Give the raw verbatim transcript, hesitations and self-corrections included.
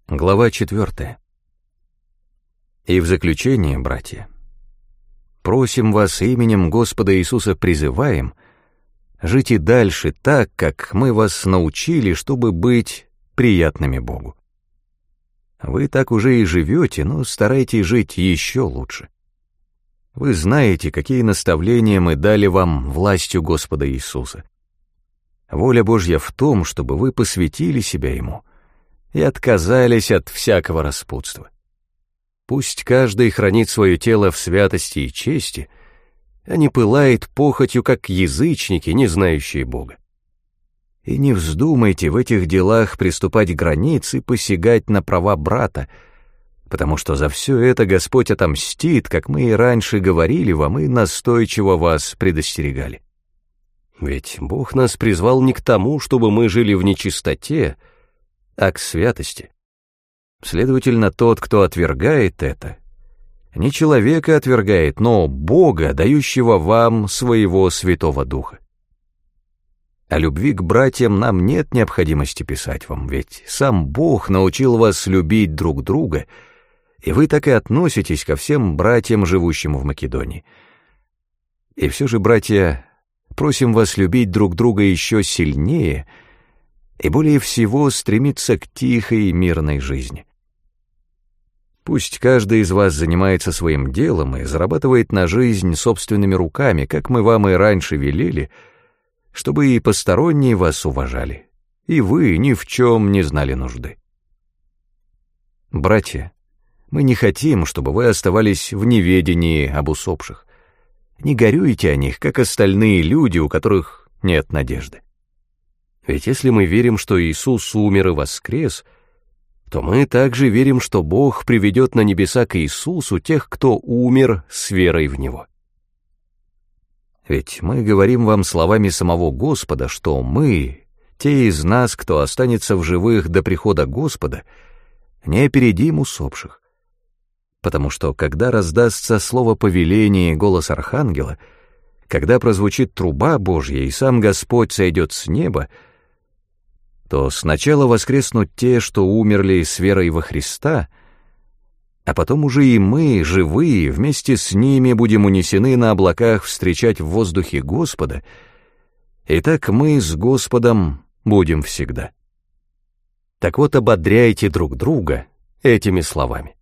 Глава четвертая. И в заключение, братья, просим вас именем Господа Иисуса призываем, жить и дальше так, как мы вас научили, чтобы быть приятными Богу. Вы так уже и живете, но старайтесь жить еще лучше. Вы знаете, какие наставления мы дали вам властью Господа Иисуса. Воля Божья в том, чтобы вы посвятили себя Ему и отказались от всякого распутства. Пусть каждый хранит свое тело в святости и чести, а не пылает похотью, как язычники, не знающие Бога. И не вздумайте в этих делах приступать к границе и посягать на права брата, потому что за все это Господь отомстит, как мы и раньше говорили вам и настойчиво вас предостерегали. Ведь Бог нас призвал не к тому, чтобы мы жили в нечистоте, а к святости. Следовательно, тот, кто отвергает это, не человека отвергает, но Бога, дающего вам своего Святого Духа. О любви к братьям нам нет необходимости писать вам, ведь сам Бог научил вас любить друг друга, и вы так и относитесь ко всем братьям, живущим в Македонии. И все же, братья, просим вас любить друг друга еще сильнее и более всего стремиться к тихой и мирной жизни. Пусть каждый из вас занимается своим делом и зарабатывает на жизнь собственными руками, как мы вам и раньше велели, чтобы и посторонние вас уважали, и вы ни в чем не знали нужды. Братья, мы не хотим, чтобы вы оставались в неведении об усопших. Не горюйте о них, как остальные люди, у которых нет надежды. Ведь если мы верим, что Иисус умер и воскрес, то мы также верим, что Бог приведет на небеса к Иисусу тех, кто умер с верой в Него. Ведь мы говорим вам словами самого Господа, что мы, те из нас, кто останется в живых до прихода Господа, не опередим усопших. Потому что, когда раздастся слово повеления и голос архангела, когда прозвучит труба Божья и сам Господь сойдет с неба, то сначала воскреснут те, что умерли с верой во Христа, а потом уже и мы, живые, вместе с ними будем унесены на облаках встречать в воздухе Господа, и так мы с Господом будем всегда. Так вот, ободряйте друг друга этими словами.